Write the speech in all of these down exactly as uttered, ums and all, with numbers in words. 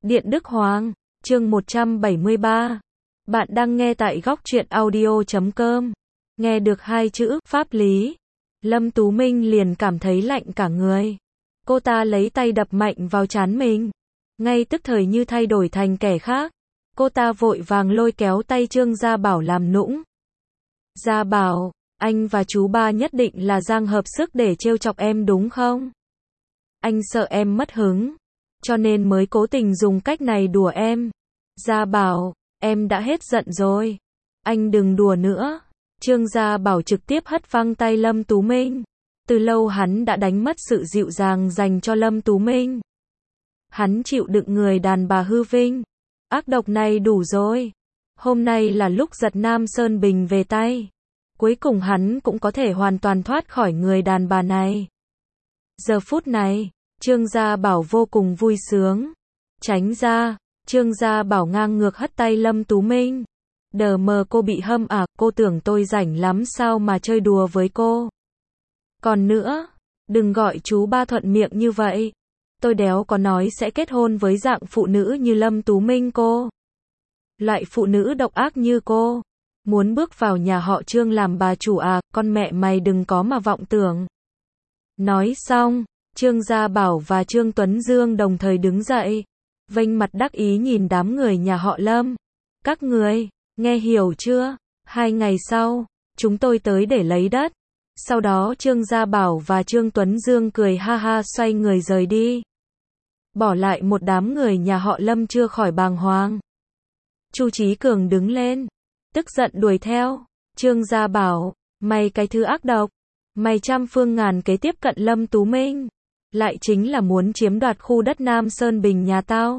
Điện Đức Hoàng, chương một trăm bảy mươi ba. Bạn đang nghe tại góc truyện audio chấm com. Nghe được hai chữ pháp lý, Lâm Tú Minh liền cảm thấy lạnh cả người. Cô ta lấy tay đập mạnh vào trán mình, ngay tức thời như thay đổi thành kẻ khác. Cô ta vội vàng lôi kéo tay Trương Gia Bảo làm nũng. Gia Bảo, anh và chú ba nhất định là giang hợp sức để trêu chọc em đúng không? Anh sợ em mất hứng, cho nên mới cố tình dùng cách này đùa em. Gia Bảo, em đã hết giận rồi. Anh đừng đùa nữa. Trương Gia Bảo trực tiếp hất văng tay Lâm Tú Minh. Từ lâu hắn đã đánh mất sự dịu dàng dành cho Lâm Tú Minh. Hắn chịu đựng người đàn bà hư vinh, ác độc này đủ rồi. Hôm nay là lúc giật Nam Sơn Bình về tay. Cuối cùng hắn cũng có thể hoàn toàn thoát khỏi người đàn bà này. Giờ phút này, Trương Gia Bảo vô cùng vui sướng. Tránh ra, Trương Gia Bảo ngang ngược hất tay Lâm Tú Minh. Đờ mờ cô bị hâm à, cô tưởng tôi rảnh lắm sao mà chơi đùa với cô. Còn nữa, đừng gọi chú ba thuận miệng như vậy. Tôi đéo có nói sẽ kết hôn với dạng phụ nữ như Lâm Tú Minh cô. Loại phụ nữ độc ác như cô, muốn bước vào nhà họ Trương làm bà chủ à, con mẹ mày đừng có mà vọng tưởng. Nói xong, Trương Gia Bảo và Trương Tuấn Dương đồng thời đứng dậy, vênh mặt đắc ý nhìn đám người nhà họ Lâm. Các người, nghe hiểu chưa? Hai ngày sau, chúng tôi tới để lấy đất. Sau đó Trương Gia Bảo và Trương Tuấn Dương cười ha ha xoay người rời đi. Bỏ lại một đám người nhà họ Lâm chưa khỏi bàng hoàng. Chu Chí Cường đứng lên, tức giận đuổi theo. Trương Gia Bảo, mày cái thứ ác độc, mày trăm phương ngàn kế tiếp cận Lâm Tú Minh, lại chính là muốn chiếm đoạt khu đất Nam Sơn Bình nhà tao.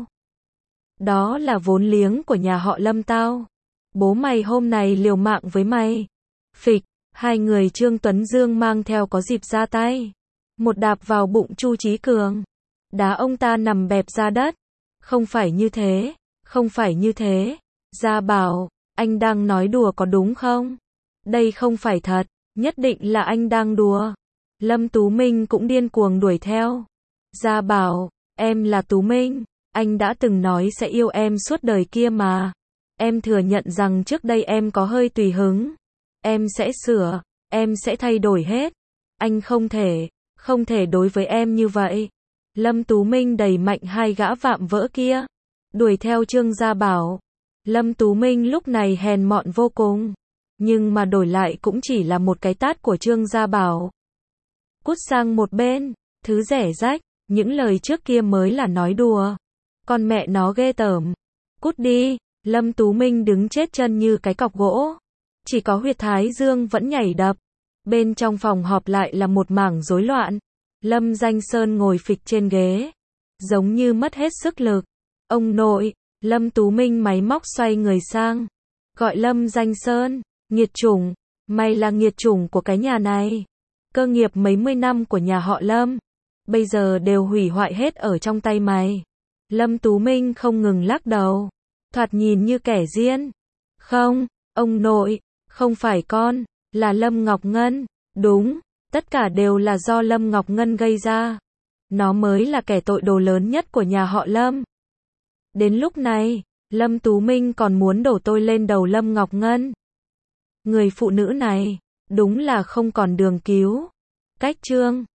Đó là vốn liếng của nhà họ Lâm tao. Bố mày hôm nay liều mạng với mày. Phịch, hai người Trương Tuấn Dương mang theo có dịp ra tay. Một đạp vào bụng Chu Chí Cường, đá ông ta nằm bẹp ra đất. Không phải như thế, không phải như thế. Gia Bảo, anh đang nói đùa có đúng không? Đây không phải thật, nhất định là anh đang đùa. Lâm Tú Minh cũng điên cuồng đuổi theo. Gia Bảo, em là Tú Minh, anh đã từng nói sẽ yêu em suốt đời kia mà. Em thừa nhận rằng trước đây em có hơi tùy hứng. Em sẽ sửa, em sẽ thay đổi hết. Anh không thể, không thể đối với em như vậy. Lâm Tú Minh đẩy mạnh hai gã vạm vỡ kia, đuổi theo Trương Gia Bảo. Lâm Tú Minh lúc này hèn mọn vô cùng, nhưng mà đổi lại cũng chỉ là một cái tát của Trương Gia Bảo. Cút sang một bên, thứ rẻ rách, những lời trước kia mới là nói đùa. Con mẹ nó ghê tởm. Cút đi. Lâm Tú Minh đứng chết chân như cái cọc gỗ. Chỉ có huyệt thái dương vẫn nhảy đập. Bên trong phòng họp lại là một mảng rối loạn. Lâm Danh Sơn ngồi phịch trên ghế, giống như mất hết sức lực. Ông nội, Lâm Tú Minh máy móc xoay người sang, gọi Lâm Danh Sơn, nghiệt chủng, mày là nghiệt chủng của cái nhà này. Cơ nghiệp mấy mươi năm của nhà họ Lâm, bây giờ đều hủy hoại hết ở trong tay mày. Lâm Tú Minh không ngừng lắc đầu, thoạt nhìn như kẻ điên. Không, ông nội, không phải con, là Lâm Ngọc Ngân. Đúng, tất cả đều là do Lâm Ngọc Ngân gây ra. Nó mới là kẻ tội đồ lớn nhất của nhà họ Lâm. Đến lúc này, Lâm Tú Minh còn muốn đổ tôi lên đầu Lâm Ngọc Ngân. Người phụ nữ này, đúng là không còn đường cứu. Cách chương